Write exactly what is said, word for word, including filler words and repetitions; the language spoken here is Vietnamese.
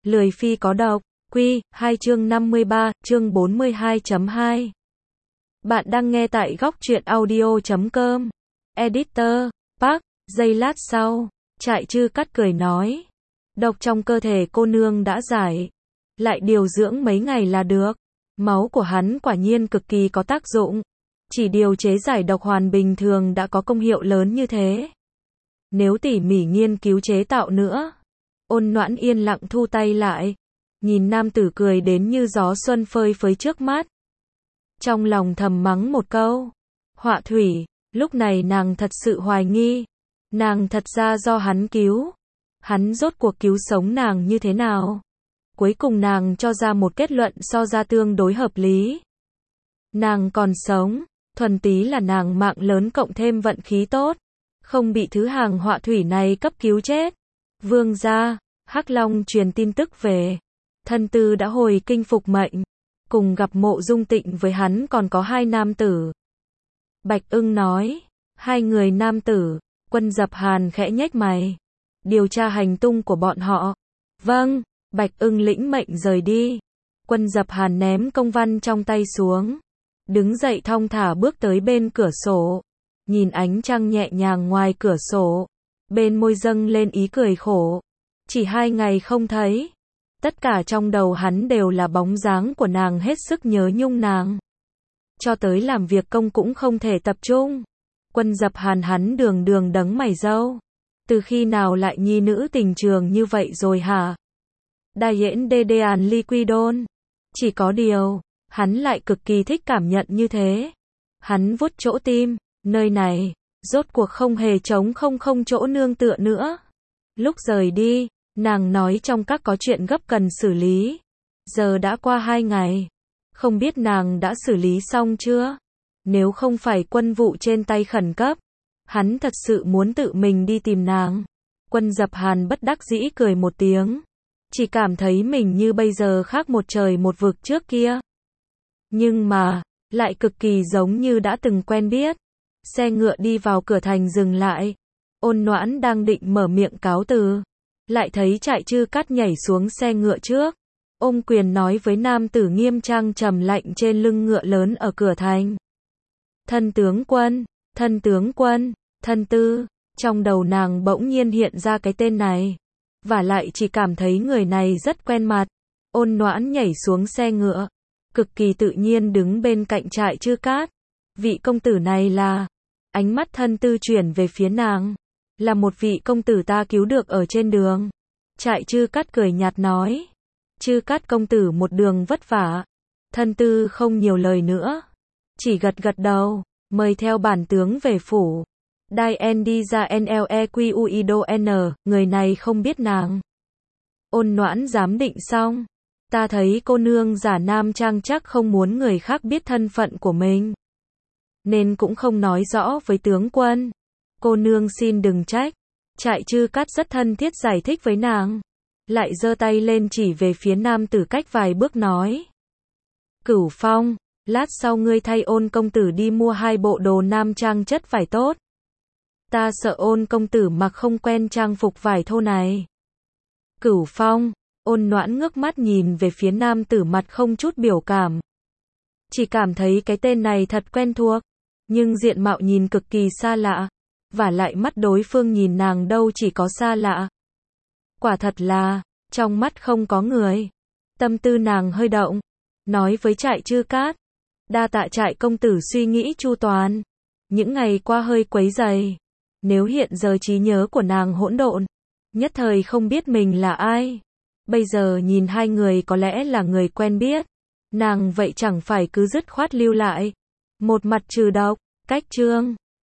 Lười phi có độc, Quy, hai chương năm mươi ba, chương bốn mươi hai chấm hai. Bạn đang nghe tại góc truyện audio chấm com. Editor, Park, giây lát sau, Trại Chư Cát cười nói. Độc trong cơ thể cô nương đã giải. Lại điều dưỡng mấy ngày là được. Máu của hắn quả nhiên cực kỳ có tác dụng. Chỉ điều chế giải độc hoàn bình thường đã có công hiệu lớn như thế. Nếu tỉ mỉ nghiên cứu chế tạo nữa. Ôn Noãn yên lặng thu tay lại. Nhìn nam tử cười đến như gió xuân phơi phới trước mắt. Trong lòng thầm mắng một câu. Họa thủy, lúc này nàng thật sự hoài nghi. Nàng thật ra do hắn cứu. Hắn rốt cuộc cứu sống nàng như thế nào? Cuối cùng nàng cho ra một kết luận so ra tương đối hợp lý. Nàng còn sống, thuần túy là nàng mạng lớn cộng thêm vận khí tốt. Không bị thứ hàng họa thủy này cấp cứu chết. Vương gia, Hắc Long truyền tin tức về. Thân tư đã hồi kinh phục mệnh. Cùng gặp Mộ Dung Tịnh với hắn còn có hai nam tử. Bạch Ưng nói. Hai người nam tử. Quân Dập Hàn khẽ nhếch mày. Điều tra hành tung của bọn họ. Vâng. Bạch Ưng lĩnh mệnh rời đi. Quân Dập Hàn ném công văn trong tay xuống. Đứng dậy thong thả bước tới bên cửa sổ. Nhìn ánh trăng nhẹ nhàng ngoài cửa sổ. Bên môi dâng lên ý cười khổ. Chỉ hai ngày không thấy. Tất cả trong đầu hắn đều là bóng dáng của nàng, hết sức nhớ nhung nàng. Cho tới làm việc công cũng không thể tập trung. Quân Dập Hàn hắn đường đường đấng mày râu. Từ khi nào lại nhi nữ tình trường như vậy rồi hả? Đài yễn đê đê àn liquidon. Chỉ có điều, hắn lại cực kỳ thích cảm nhận như thế. Hắn vuốt chỗ tim, nơi này, rốt cuộc không hề trống không không chỗ nương tựa nữa. Lúc rời đi, nàng nói trong các có chuyện gấp cần xử lý. Giờ đã qua hai ngày. Không biết nàng đã xử lý xong chưa? Nếu không phải quân vụ trên tay khẩn cấp, hắn thật sự muốn tự mình đi tìm nàng. Quân Dập Hàn bất đắc dĩ cười một tiếng. Chỉ cảm thấy mình như bây giờ khác một trời một vực trước kia. Nhưng mà, lại cực kỳ giống như đã từng quen biết. Xe ngựa đi vào cửa thành dừng lại. Ôn Noãn đang định mở miệng cáo từ. Lại thấy Trại Chư Cát nhảy xuống xe ngựa trước. Ôm quyền nói với nam tử nghiêm trang trầm lạnh trên lưng ngựa lớn ở cửa thành. Thân tướng quân, thân tướng quân, thân tư. Trong đầu nàng bỗng nhiên hiện ra cái tên này. Và lại chỉ cảm thấy người này rất quen mặt. Ôn Noãn nhảy xuống xe ngựa. Cực kỳ tự nhiên đứng bên cạnh Trại Chư Cát. Vị công tử này là... Ánh mắt thân tư chuyển về phía nàng. Là một vị công tử ta cứu được ở trên đường. Trại Chư Cát cười nhạt nói. Chư Cát công tử một đường vất vả. Thân tư không nhiều lời nữa. Chỉ gật gật đầu. Mời theo bản tướng về phủ. Đai N đi ra N L E Q U I D O N. Người này không biết nàng. Ôn Noãn giám định xong. Ta thấy cô nương giả nam trang chắc không muốn người khác biết thân phận của mình. Nên cũng không nói rõ với tướng quân. Cô nương xin đừng trách. Trại Chư Cát rất thân thiết giải thích với nàng. Lại giơ tay lên chỉ về phía nam tử cách vài bước nói. Cửu Phong, lát sau ngươi thay Ôn công tử đi mua hai bộ đồ nam trang chất vải tốt. Ta sợ Ôn công tử mặc không quen trang phục vải thô này. Cửu Phong, Ôn Noãn ngước mắt nhìn về phía nam tử mặt không chút biểu cảm. Chỉ cảm thấy cái tên này thật quen thuộc. Nhưng diện mạo nhìn cực kỳ xa lạ. Và lại mắt đối phương nhìn nàng đâu chỉ có xa lạ. Quả thật là, trong mắt không có người. Tâm tư nàng hơi động. Nói với Trại Chư Cát. Đa tạ Trại công tử suy nghĩ chu toàn. Những ngày qua hơi quấy rầy. Nếu hiện giờ trí nhớ của nàng hỗn độn. Nhất thời không biết mình là ai. Bây giờ nhìn hai người có lẽ là người quen biết. Nàng vậy chẳng phải cứ dứt khoát lưu lại. Một mặt trừ độc, cách chương.